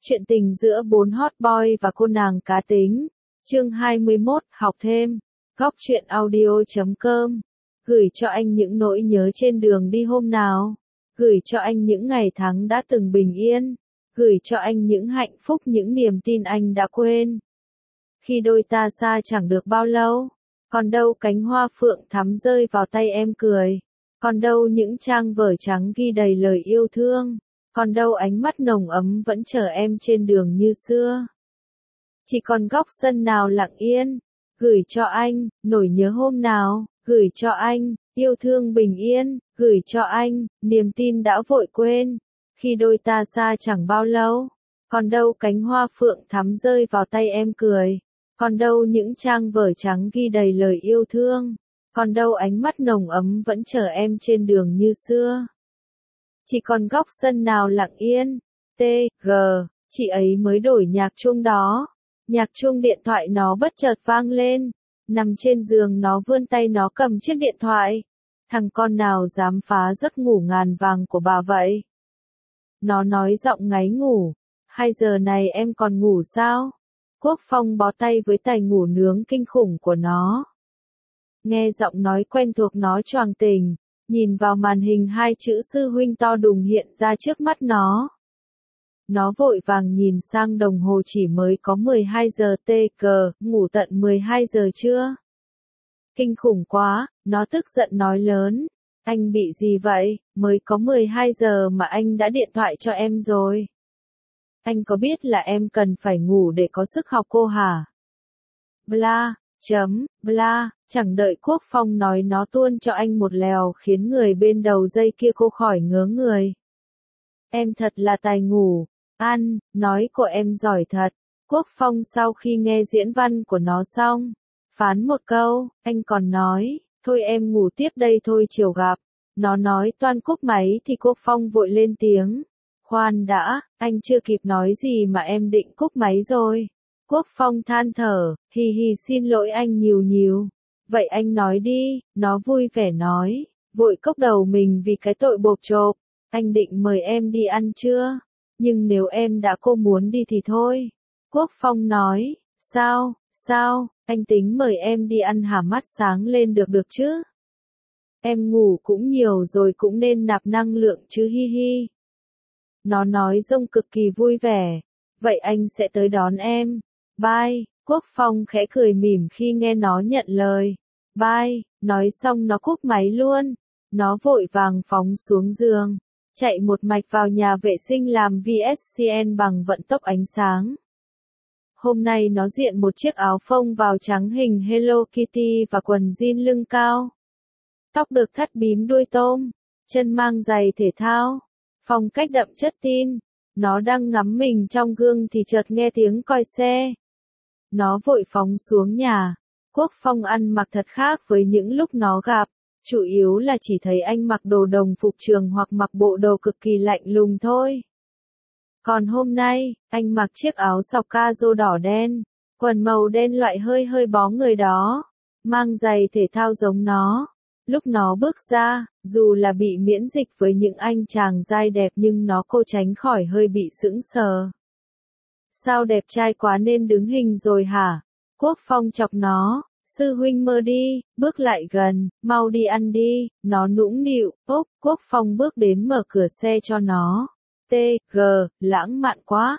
Chuyện tình giữa bốn hot boy và cô nàng cá tính. Chương 21, học thêm. Góc truyện audio.com. Gửi cho anh những nỗi nhớ trên đường đi hôm nào. Gửi cho anh những ngày tháng đã từng bình yên. Gửi cho anh những hạnh phúc, những niềm tin anh đã quên. Khi đôi ta xa chẳng được bao lâu. Còn đâu cánh hoa phượng thắm rơi vào tay em cười. Còn đâu những trang vở trắng ghi đầy lời yêu thương. Còn đâu ánh mắt nồng ấm vẫn chờ em trên đường như xưa. Chỉ còn góc sân nào lặng yên, gửi cho anh, nỗi nhớ hôm nào, gửi cho anh, yêu thương bình yên, gửi cho anh, niềm tin đã vội quên. Khi đôi ta xa chẳng bao lâu, còn đâu cánh hoa phượng thắm rơi vào tay em cười. Còn đâu những trang vở trắng ghi đầy lời yêu thương. Còn đâu ánh mắt nồng ấm vẫn chờ em trên đường như xưa. Chỉ còn góc sân nào lặng yên, T.G. Chị ấy mới đổi nhạc chuông đó. Nhạc chuông điện thoại nó bất chợt vang lên. Nằm trên giường nó vươn tay nó cầm chiếc điện thoại. Thằng con nào dám phá giấc ngủ ngàn vàng của bà vậy? Nó nói giọng ngáy ngủ. 2 giờ này em còn ngủ sao? Quốc Phong bó tay với tài ngủ nướng kinh khủng của nó. Nghe giọng nói quen thuộc nó choàng tỉnh. Nhìn vào màn hình 2 chữ sư huynh to đùng hiện ra trước mắt nó. Nó vội vàng nhìn sang đồng hồ chỉ mới có 12 giờ TG, ngủ tận 12 giờ chưa? Kinh khủng quá, nó tức giận nói lớn. Anh bị gì vậy, mới có 12 giờ mà anh đã điện thoại cho em rồi. Anh có biết là em cần phải ngủ để có sức học cô hả? Bla. Bla, chẳng đợi Quốc Phong nói nó tuôn cho anh một lèo khiến người bên đầu dây kia cô khỏi ngớ người. Em thật là tài ngủ, nói của em giỏi thật. Quốc Phong sau khi nghe diễn văn của nó xong, phán một câu, anh còn nói, thôi em ngủ tiếp đây thôi chiều gặp. Nó nói toan cúp máy thì Quốc Phong vội lên tiếng. Khoan đã, anh chưa kịp nói gì mà em định cúp máy rồi. Quốc Phong than thở, hì xin lỗi anh nhiều. Vậy anh nói đi, nó vui vẻ nói, vội cốc đầu mình vì cái tội bộp chộp. Anh định mời em đi ăn chưa? Nhưng nếu em đã cô muốn đi thì thôi. Quốc Phong nói, sao, anh tính mời em đi ăn hả? Mắt sáng lên được chứ? Em ngủ cũng nhiều rồi cũng nên nạp năng lượng chứ hi. Nó nói rông cực kỳ vui vẻ, vậy anh sẽ tới đón em. Bye. Quốc Phong khẽ cười mỉm khi nghe nó nhận lời. Bye, nói xong nó cúp máy luôn. Nó vội vàng phóng xuống giường, chạy một mạch vào nhà vệ sinh làm VSCN bằng vận tốc ánh sáng. Hôm nay nó diện một chiếc áo phông vào trắng hình Hello Kitty và quần jean lưng cao. Tóc được thắt bím đuôi tôm, chân mang giày thể thao, phong cách đậm chất teen. Nó đang ngắm mình trong gương thì chợt nghe tiếng còi xe. Nó vội phóng xuống nhà. Quốc Phong ăn mặc thật khác với những lúc nó gặp, chủ yếu là chỉ thấy anh mặc đồ đồng phục trường hoặc mặc bộ đồ cực kỳ lạnh lùng thôi. Còn hôm nay, anh mặc chiếc áo sọc ca-rô đỏ đen, quần màu đen loại hơi bó người đó, mang giày thể thao giống nó. Lúc nó bước ra, dù là bị miễn dịch với những anh chàng trai đẹp nhưng nó cô tránh khỏi hơi bị sững sờ. Sao đẹp trai quá nên đứng hình rồi hả? Quốc Phong chọc nó, sư huynh mơ đi, bước lại gần, mau đi ăn đi, nó nũng nịu, Quốc Phong bước đến mở cửa xe cho nó. T.G. lãng mạn quá.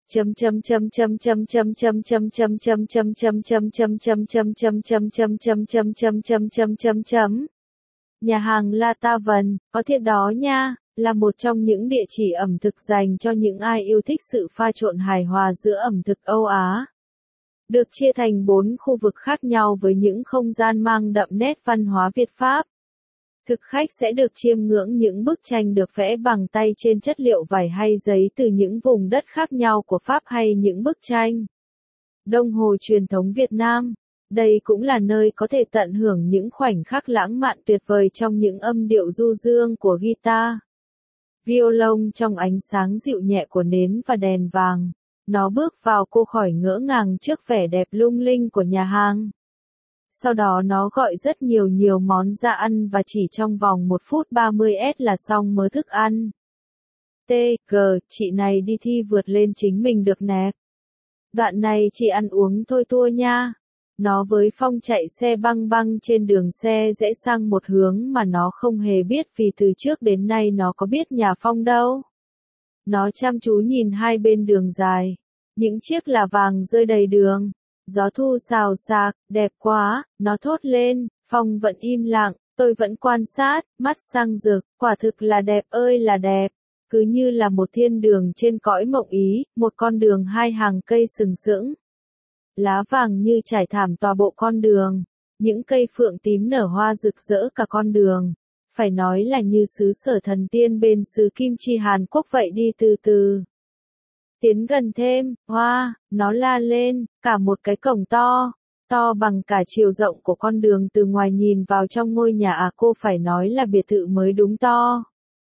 Nhà hàng La Tavern, có thiệt đó nha, là một trong những địa chỉ ẩm thực dành cho những ai yêu thích sự pha trộn hài hòa giữa ẩm thực Âu Á. Được chia thành 4 khu vực khác nhau với những không gian mang đậm nét văn hóa Việt Pháp. Thực khách sẽ được chiêm ngưỡng những bức tranh được vẽ bằng tay trên chất liệu vải hay giấy từ những vùng đất khác nhau của Pháp hay những bức tranh đồng hồ truyền thống Việt Nam. Đây cũng là nơi có thể tận hưởng những khoảnh khắc lãng mạn tuyệt vời trong những âm điệu du dương của guitar, violon trong ánh sáng dịu nhẹ của nến và đèn vàng. Nó bước vào cô khỏi ngỡ ngàng trước vẻ đẹp lung linh của nhà hàng. Sau đó nó gọi rất nhiều món ra ăn và chỉ trong vòng 1 phút 30 là xong mớ thức ăn. T.G. Chị này đi thi vượt lên chính mình được nè. Đoạn này chị ăn uống thôi tua nha. Nó với Phong chạy xe băng băng trên đường, xe rẽ sang một hướng mà nó không hề biết vì từ trước đến nay nó có biết nhà Phong đâu. Nó chăm chú nhìn hai bên đường dài. Những chiếc là vàng rơi đầy đường. Gió thu xào xạc, đẹp quá, nó thốt lên. Phong vẫn im lặng, tôi vẫn quan sát, mắt sang rực, quả thực là đẹp ơi là đẹp. Cứ như là một thiên đường trên cõi mộng ý, một con đường hai hàng cây sừng sững. Lá vàng như trải thảm tòa bộ con đường, những cây phượng tím nở hoa rực rỡ cả con đường. Phải nói là như xứ sở thần tiên bên xứ Kim Chi Hàn Quốc vậy, đi từ từ. Tiến gần thêm, hoa, nó la lên, cả một cái cổng to, to bằng cả chiều rộng của con đường. Từ ngoài nhìn vào trong ngôi nhà cô phải nói là biệt thự mới đúng, to.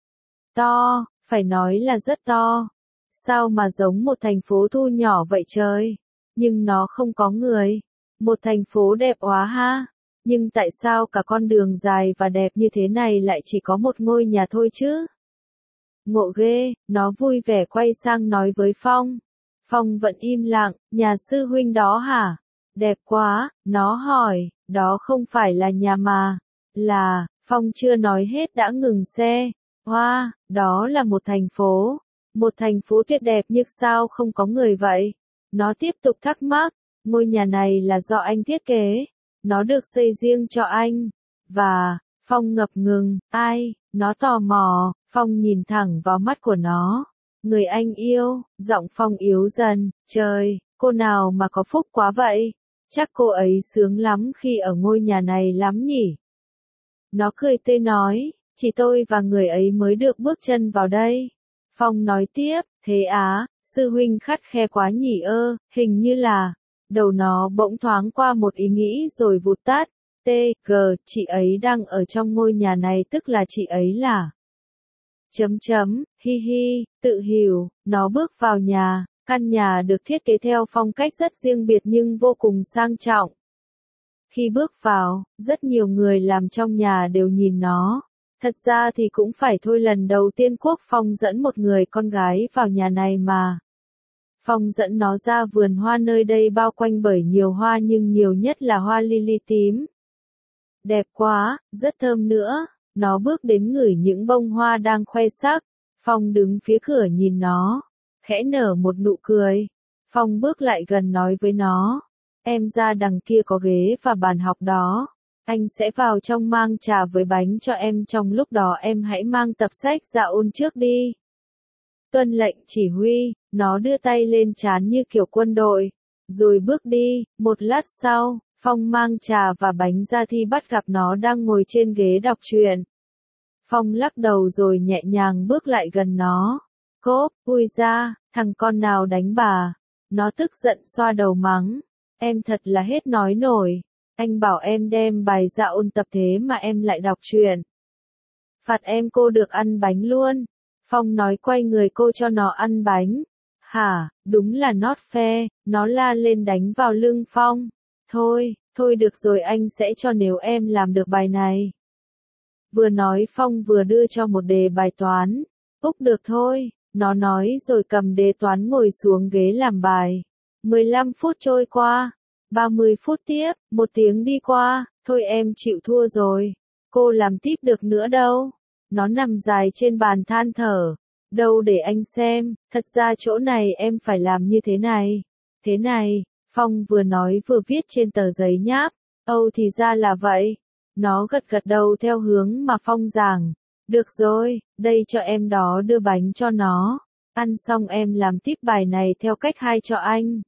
To, phải nói là rất to. Sao mà giống một thành phố thu nhỏ vậy trời? Nhưng nó không có người. Một thành phố đẹp quá ha. Nhưng tại sao cả con đường dài và đẹp như thế này lại chỉ có một ngôi nhà thôi chứ? Ngộ ghê, nó vui vẻ quay sang nói với Phong. Phong vẫn im lặng, nhà sư huynh đó hả? Đẹp quá, nó hỏi, đó không phải là nhà mà. Là, Phong chưa nói hết đã ngừng xe. Hoa, đó là một thành phố. Một thành phố tuyệt đẹp nhưng sao không có người vậy? Nó tiếp tục thắc mắc, ngôi nhà này là do anh thiết kế. Nó được xây riêng cho anh. Và, Phong ngập ngừng, ai? Nó tò mò, Phong nhìn thẳng vào mắt của nó. Người anh yêu, giọng Phong yếu dần, trời, cô nào mà có phúc quá vậy? Chắc cô ấy sướng lắm khi ở ngôi nhà này lắm nhỉ? Nó cười tươi nói, chỉ tôi và người ấy mới được bước chân vào đây. Phong nói tiếp, thế á, sư huynh khắt khe quá nhỉ ơ, hình như là, đầu nó bỗng thoáng qua một ý nghĩ rồi vụt tắt. T.G. Chị ấy đang ở trong ngôi nhà này, tức là chị ấy là... Hi hi, tự hiểu, nó bước vào nhà, căn nhà được thiết kế theo phong cách rất riêng biệt nhưng vô cùng sang trọng. Khi bước vào, rất nhiều người làm trong nhà đều nhìn nó. Thật ra thì cũng phải thôi, lần đầu tiên Quốc Phong dẫn một người con gái vào nhà này mà. Phong dẫn nó ra vườn hoa, nơi đây bao quanh bởi nhiều hoa nhưng nhiều nhất là hoa lily tím. Đẹp quá, rất thơm nữa. Nó bước đến ngửi những bông hoa đang khoe sắc. Phong đứng phía cửa nhìn nó, khẽ nở một nụ cười. Phong bước lại gần nói với nó, em ra đằng kia có ghế và bàn học đó. Anh sẽ vào trong mang trà với bánh cho em, trong lúc đó em hãy mang tập sách ra ôn trước đi. Tuân lệnh chỉ huy, nó đưa tay lên trán như kiểu quân đội, rồi bước đi. Một lát sau, Phong mang trà và bánh ra thì bắt gặp nó đang ngồi trên ghế đọc truyện. Phong lắc đầu rồi nhẹ nhàng bước lại gần nó. Cốp, ui ra, thằng con nào đánh bà? Nó tức giận xoa đầu mắng. Em thật là hết nói nổi. Anh bảo em đem bài ra ôn tập thế mà em lại đọc truyện. Phạt em cô được ăn bánh luôn. Phong nói quay người cô cho nó ăn bánh. Hả, đúng là not fair, nó la lên đánh vào lưng Phong. Thôi được rồi, anh sẽ cho nếu em làm được bài này. Vừa nói Phong vừa đưa cho một đề bài toán. Úc được thôi, nó nói rồi cầm đề toán ngồi xuống ghế làm bài. 15 phút trôi qua, 30 phút tiếp, 1 tiếng đi qua, thôi em chịu thua rồi. Cô làm tiếp được nữa đâu. Nó nằm dài trên bàn than thở. Đâu để anh xem, thật ra chỗ này em phải làm như thế này. Thế này, Phong vừa nói vừa viết trên tờ giấy nháp. Âu thì ra là vậy. Nó gật gật đầu theo hướng mà Phong giảng. Được rồi, đây cho em, đó đưa bánh cho nó. Ăn xong em làm tiếp bài này theo cách hai cho anh.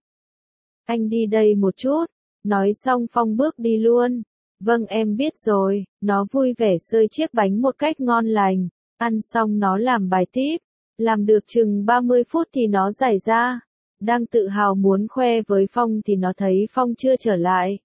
Anh đi đây một chút. Nói xong Phong bước đi luôn. Vâng em biết rồi. Nó vui vẻ xơi chiếc bánh một cách ngon lành. Ăn xong nó làm bài tiếp. Làm được chừng 30 phút thì nó giải ra. Đang tự hào muốn khoe với Phong thì nó thấy Phong chưa trở lại.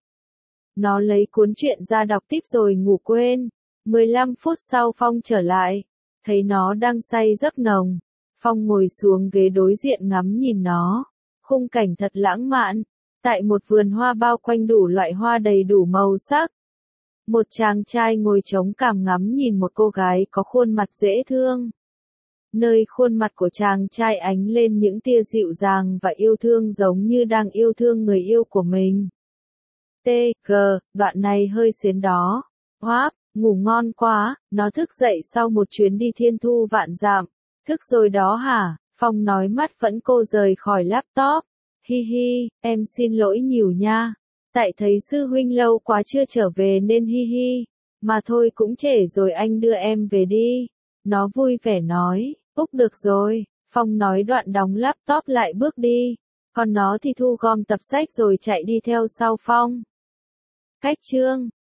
Nó lấy cuốn truyện ra đọc tiếp rồi ngủ quên. 15 phút sau Phong trở lại. Thấy nó đang say giấc nồng. Phong ngồi xuống ghế đối diện ngắm nhìn nó. Khung cảnh thật lãng mạn. Tại một vườn hoa bao quanh đủ loại hoa đầy đủ màu sắc. Một chàng trai ngồi chống cằm ngắm nhìn một cô gái có khuôn mặt dễ thương. nơi khuôn mặt của chàng trai ánh lên những tia dịu dàng và yêu thương giống như đang yêu thương người yêu của mình. T.G. Đoạn này hơi xiến đó. Hoáp, ngủ ngon quá, nó thức dậy sau một chuyến đi thiên thu vạn dặm. Thức rồi đó hả? Phong nói mắt vẫn cô rời khỏi laptop. Hi hi, em xin lỗi nhiều nha. Tại thấy sư huynh lâu quá chưa trở về nên hi hi. Mà thôi cũng trễ rồi, anh đưa em về đi. Nó vui vẻ nói. Úc được rồi. Phong nói đoạn đóng laptop lại bước đi. Còn nó thì thu gom tập sách rồi chạy đi theo sau Phong. Cách chương